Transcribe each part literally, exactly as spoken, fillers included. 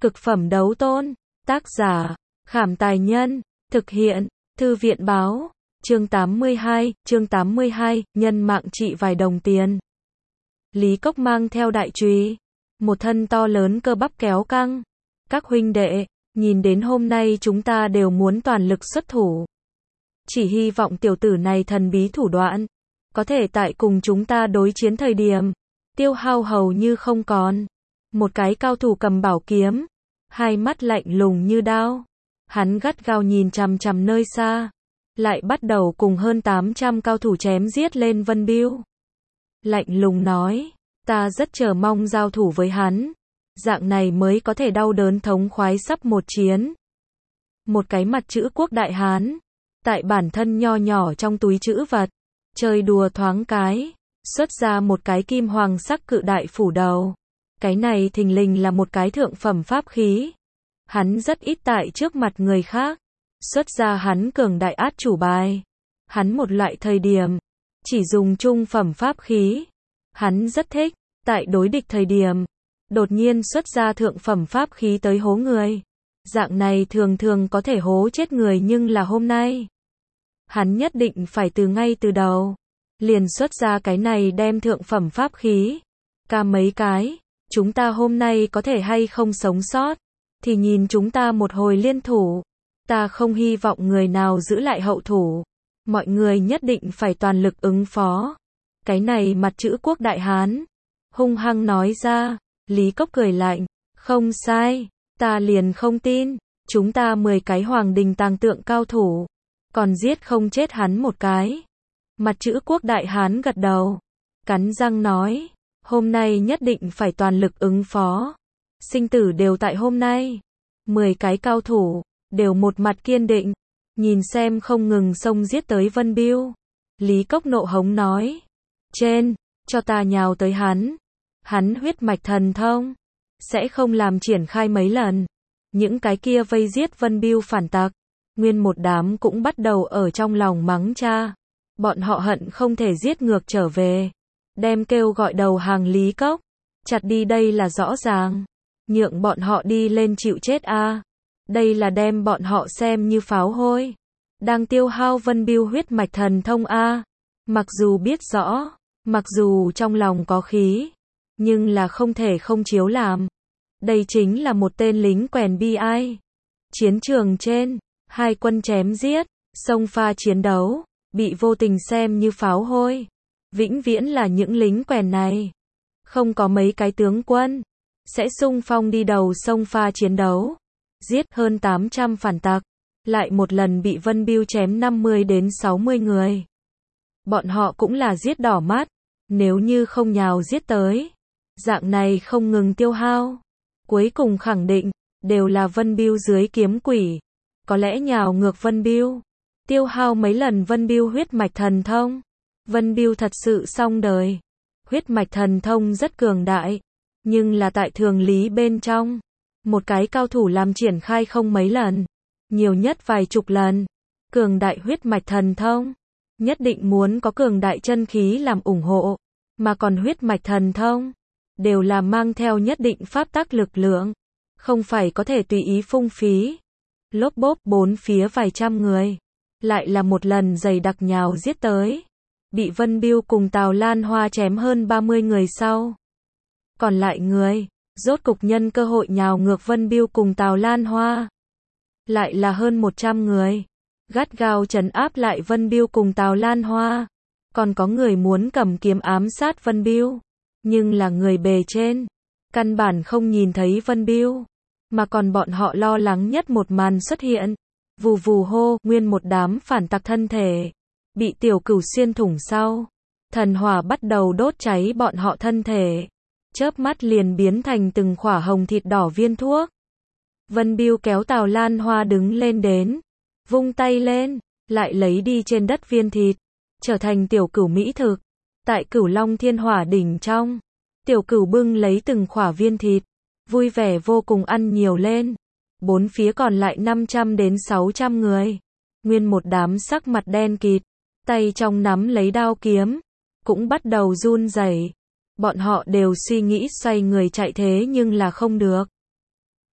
Cực phẩm đấu tôn. Tác giả, Khảm Tài Nhân. Thực hiện, Thư viện Báo. Chương tám mươi hai, chương tám mươi hai, nhân mạng trị vài đồng tiền. Lý Cốc mang theo đại chùy, một thân to lớn cơ bắp kéo căng. Các huynh đệ, nhìn đến hôm nay chúng ta đều muốn toàn lực xuất thủ. Chỉ hy vọng tiểu tử này thần bí thủ đoạn, có thể tại cùng chúng ta đối chiến thời điểm, tiêu hao hầu như không còn. Một cái cao thủ cầm bảo kiếm, hai mắt lạnh lùng như đao. Hắn gắt gao nhìn chằm chằm nơi xa, lại bắt đầu cùng hơn tám trăm cao thủ chém giết lên Vân Biêu. Lạnh lùng nói, ta rất chờ mong giao thủ với hắn, dạng này mới có thể đau đớn thống khoái sắp một chiến. Một cái mặt chữ quốc đại hán, tại bản thân nho nhỏ trong túi trữ vật, chơi đùa thoáng cái, xuất ra một cái kim hoàng sắc cự đại phủ đầu. Cái này thình lình là một cái thượng phẩm pháp khí. Hắn rất ít tại trước mặt người khác xuất ra hắn cường đại át chủ bài. Hắn một loại thời điểm chỉ dùng trung phẩm pháp khí. Hắn rất thích tại đối địch thời điểm đột nhiên xuất ra thượng phẩm pháp khí tới hố người. Dạng này thường thường có thể hố chết người, nhưng là hôm nay hắn nhất định phải từ ngay từ đầu liền xuất ra cái này đem thượng phẩm pháp khí. Ca mấy cái, chúng ta hôm nay có thể hay không sống sót thì nhìn chúng ta một hồi liên thủ. Ta không hy vọng người nào giữ lại hậu thủ. Mọi người nhất định phải toàn lực ứng phó. Cái này mặt chữ quốc đại hán hung hăng nói ra. Lý Cốc cười lạnh, không sai, ta liền không tin, chúng ta mười cái hoàng đình tàng tượng cao thủ, còn giết không chết hắn một cái. Mặt chữ quốc đại hán gật đầu, cắn răng nói, hôm nay nhất định phải toàn lực ứng phó. Sinh tử đều tại hôm nay. Mười cái cao thủ đều một mặt kiên định, nhìn xem không ngừng xông giết tới Vân Biêu. Lý Cốc nộ hống nói, trên, cho ta nhào tới hắn. Hắn huyết mạch thần thông sẽ không làm triển khai mấy lần. Những cái kia vây giết Vân Biêu phản tặc, nguyên một đám cũng bắt đầu ở trong lòng mắng cha. Bọn họ hận không thể giết ngược trở về, đem kêu gọi đầu hàng Lý Cốc chặt đi. Đây là rõ ràng nhượng bọn họ đi lên chịu chết a. À. Đây là đem bọn họ xem như pháo hôi, đang tiêu hao Vân Biêu huyết mạch thần thông a. À. Mặc dù biết rõ, mặc dù trong lòng có khí, nhưng là không thể không chiếu làm. Đây chính là một tên lính quèn bi ai. Chiến trường trên, hai quân chém giết, xông pha chiến đấu, bị vô tình xem như pháo hôi. Vĩnh viễn là những lính quèn này. Không có mấy cái tướng quân sẽ xung phong đi đầu xông pha chiến đấu, giết hơn tám trăm phản tặc, lại một lần bị Vân Biêu chém năm mươi đến sáu mươi người. Bọn họ cũng là giết đỏ mắt, nếu như không nhào giết tới, dạng này không ngừng tiêu hao, cuối cùng khẳng định đều là Vân Biêu dưới kiếm quỷ. Có lẽ nhào ngược Vân Biêu, tiêu hao mấy lần Vân Biêu huyết mạch thần thông, Vân Biêu thật sự xong đời. Huyết mạch thần thông rất cường đại, nhưng là tại thường lý bên trong, một cái cao thủ làm triển khai không mấy lần, nhiều nhất vài chục lần. Cường đại huyết mạch thần thông, nhất định muốn có cường đại chân khí làm ủng hộ, mà còn huyết mạch thần thông đều là mang theo nhất định pháp tắc lực lượng, không phải có thể tùy ý phung phí. Lốp bốp bốn phía vài trăm người, lại là một lần dày đặc nhào giết tới. Bị Vân Biêu cùng Tào Lan Hoa chém hơn ba mươi người sau. Còn lại người, rốt cục nhân cơ hội nhào ngược Vân Biêu cùng Tào Lan Hoa. Lại là hơn một trăm người, gắt gao trấn áp lại Vân Biêu cùng Tào Lan Hoa. Còn có người muốn cầm kiếm ám sát Vân Biêu, nhưng là người bề trên căn bản không nhìn thấy Vân Biêu, mà còn bọn họ lo lắng nhất một màn xuất hiện. Vù vù hô, nguyên một đám phản tặc thân thể bị tiểu cửu xuyên thủng sau, thần hỏa bắt đầu đốt cháy bọn họ thân thể, chớp mắt liền biến thành từng khỏa hồng thịt đỏ viên thuốc. Vân Biêu kéo Tào Lan Hoa đứng lên đến, vung tay lên, lại lấy đi trên đất viên thịt, trở thành tiểu cửu mỹ thực. Tại Cửu Long Thiên Hỏa đỉnh trong, tiểu cửu bưng lấy từng khỏa viên thịt, vui vẻ vô cùng ăn nhiều lên. Bốn phía còn lại năm trăm đến sáu trăm người, nguyên một đám sắc mặt đen kịt, tay trong nắm lấy đao kiếm, cũng bắt đầu run rẩy. Bọn họ đều suy nghĩ xoay người chạy, thế nhưng là không được.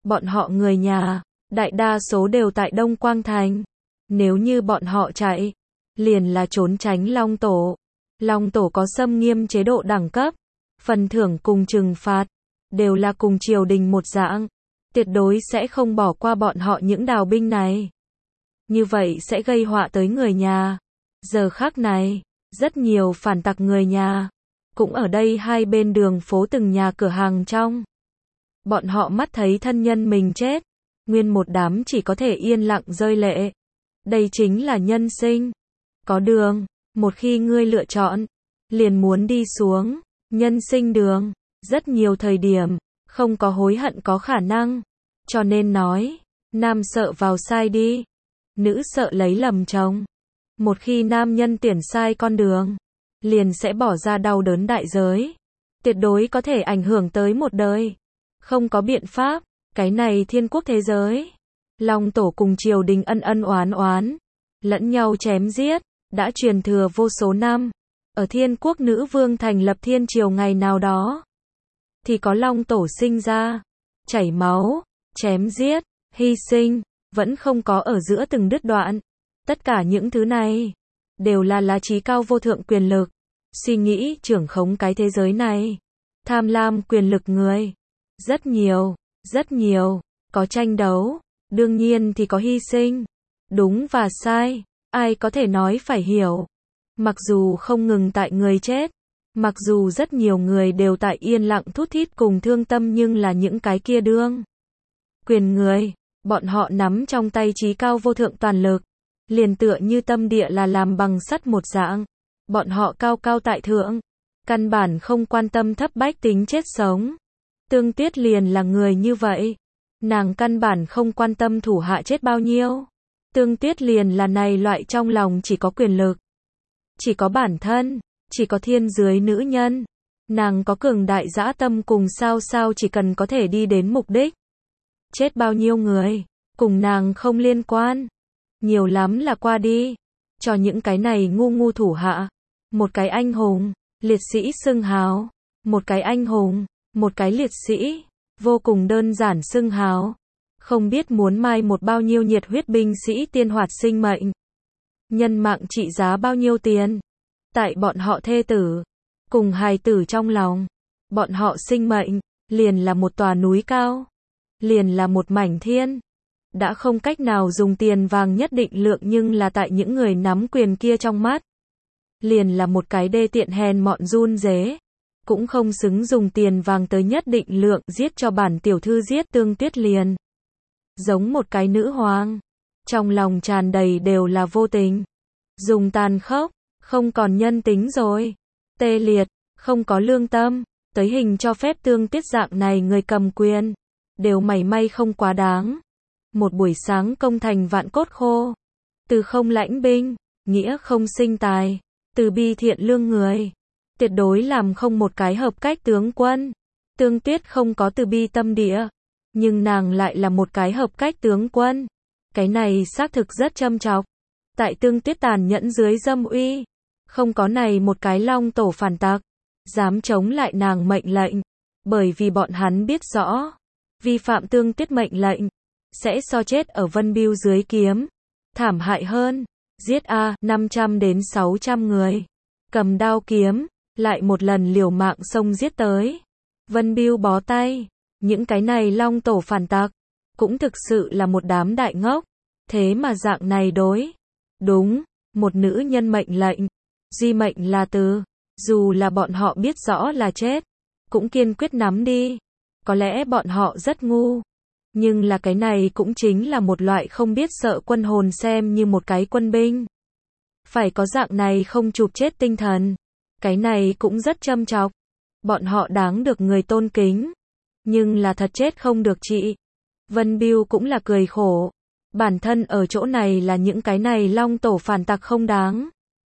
Bọn họ người nhà, đại đa số đều tại Đông Quang Thành. Nếu như bọn họ chạy, liền là trốn tránh Long Tổ. Long Tổ có xâm nghiêm chế độ đẳng cấp, phần thưởng cùng trừng phạt, đều là cùng triều đình một dạng. Tuyệt đối sẽ không bỏ qua bọn họ những đào binh này. Như vậy sẽ gây họa tới người nhà. Giờ khắc này, rất nhiều phản tặc người nhà, cũng ở đây hai bên đường phố từng nhà cửa hàng trong. Bọn họ mắt thấy thân nhân mình chết, nguyên một đám chỉ có thể yên lặng rơi lệ. Đây chính là nhân sinh. Có đường, một khi ngươi lựa chọn, liền muốn đi xuống. Nhân sinh đường, rất nhiều thời điểm, không có hối hận có khả năng. Cho nên nói, nam sợ vào sai đi, nữ sợ lấy lầm chồng. Một khi nam nhân tuyển sai con đường, liền sẽ bỏ ra đau đớn đại giới. Tuyệt đối có thể ảnh hưởng tới một đời. Không có biện pháp, cái này thiên quốc thế giới. Long Tổ cùng triều đình ân ân oán oán, lẫn nhau chém giết, đã truyền thừa vô số năm. Ở thiên quốc nữ vương thành lập thiên triều ngày nào đó, thì có Long Tổ sinh ra, chảy máu, chém giết, hy sinh, vẫn không có ở giữa từng đứt đoạn. Tất cả những thứ này, đều là lá trí cao vô thượng quyền lực, suy nghĩ trưởng khống cái thế giới này. Tham lam quyền lực người, rất nhiều, rất nhiều, có tranh đấu, đương nhiên thì có hy sinh. Đúng và sai, ai có thể nói phải hiểu. Mặc dù không ngừng tại người chết, mặc dù rất nhiều người đều tại yên lặng thút thít cùng thương tâm, nhưng là những cái kia đương quyền người, bọn họ nắm trong tay trí cao vô thượng toàn lực, liền tựa như tâm địa là làm bằng sắt một dạng. Bọn họ cao cao tại thượng, căn bản không quan tâm thấp bách tính chết sống. Tương Tuyết liền là người như vậy. Nàng căn bản không quan tâm thủ hạ chết bao nhiêu. Tương Tuyết liền là này loại trong lòng chỉ có quyền lực, chỉ có bản thân, chỉ có thiên dưới nữ nhân. Nàng có cường đại dã tâm cùng sao sao chỉ cần có thể đi đến mục đích. Chết bao nhiêu người, cùng nàng không liên quan. Nhiều lắm là qua đi. Cho những cái này ngu ngu thủ hạ. Một cái anh hùng, liệt sĩ xưng hào. Một cái anh hùng, một cái liệt sĩ. Vô cùng đơn giản xưng hào. Không biết muốn mai một bao nhiêu nhiệt huyết binh sĩ tiên hoạt sinh mệnh. Nhân mạng trị giá bao nhiêu tiền. Tại bọn họ thê tử, cùng hài tử trong lòng. Bọn họ sinh mệnh, liền là một tòa núi cao. Liền là một mảnh thiên. Đã không cách nào dùng tiền vàng nhất định lượng, nhưng là tại những người nắm quyền kia trong mắt. Liền là một cái đê tiện hèn mọn run rế. Cũng không xứng dùng tiền vàng tới nhất định lượng giết cho bản tiểu thư giết Tương Tuyết liền. Giống một cái nữ hoàng. Trong lòng tràn đầy đều là vô tình. Dùng tàn khốc, không còn nhân tính rồi. Tê liệt, không có lương tâm. Tới hình cho phép Tương Tuyết dạng này người cầm quyền. Đều mảy may không quá đáng. Một buổi sáng công thành vạn cốt khô. Từ không lãnh binh, nghĩa không sinh tài. Từ bi thiện lương người. Tuyệt đối làm không một cái hợp cách tướng quân. Tương Tuyết không có từ bi tâm địa. Nhưng nàng lại là một cái hợp cách tướng quân. Cái này xác thực rất châm chọc. Tại Tương Tuyết tàn nhẫn dưới dâm uy. Không có này một cái Long Tổ phản tặc. Dám chống lại nàng mệnh lệnh. Bởi vì bọn hắn biết rõ. Vi phạm Tương Tuyết mệnh lệnh. Sẽ so chết ở Vân Bưu dưới kiếm. Thảm hại hơn. Giết A, năm trăm đến sáu trăm người. Cầm đao kiếm. Lại một lần liều mạng xông giết tới. Vân Bưu bó tay. Những cái này Long Tổ phản tặc. Cũng thực sự là một đám đại ngốc. Thế mà dạng này đối. Đúng. Một nữ nhân mệnh lệnh. Duy mệnh là từ. Dù là bọn họ biết rõ là chết. Cũng kiên quyết nắm đi. Có lẽ bọn họ rất ngu. Nhưng là cái này cũng chính là một loại không biết sợ quân hồn, xem như một cái quân binh. Phải có dạng này không chụp chết tinh thần. Cái này cũng rất châm chọc. Bọn họ đáng được người tôn kính. Nhưng là thật chết không được trị. Vân Bưu cũng là cười khổ. Bản thân ở chỗ này là những cái này Long Tổ phản tặc không đáng.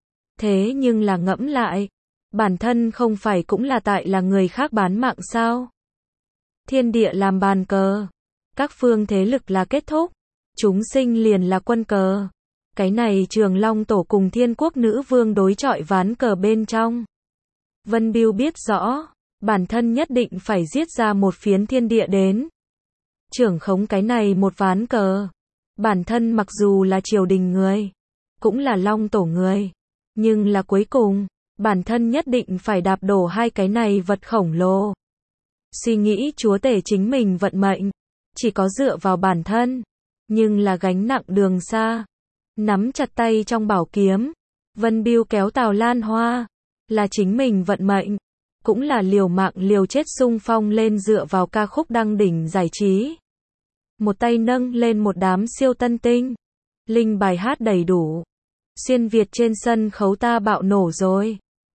Thế nhưng là ngẫm lại. Bản thân không phải cũng là tại là người khác bán mạng sao? Thiên địa làm bàn cờ. Các phương thế lực là kết thúc. Chúng sinh liền là quân cờ. Cái này Trường Long Tổ cùng Thiên Quốc Nữ Vương đối chọi ván cờ bên trong. Vân Bưu biết rõ. Bản thân nhất định phải giết ra một phiến thiên địa đến. trưởng khống cái này một ván cờ. Bản thân mặc dù là triều đình người, cũng là Long Tổ người, nhưng là cuối cùng, bản thân nhất định phải đạp đổ hai cái này vật khổng lồ. Suy nghĩ chúa tể chính mình vận mệnh, chỉ có dựa vào bản thân, nhưng là gánh nặng đường xa. Nắm chặt tay trong bảo kiếm, Vân Bưu kéo Tào Lan Hoa, là chính mình vận mệnh, cũng là liều mạng liều chết xung phong lên dựa vào ca khúc đăng đỉnh giải trí. Một tay nâng lên một đám siêu tân tinh, linh bài hát đầy đủ. Xuyên Việt trên sân khấu ta bạo nổ rồi.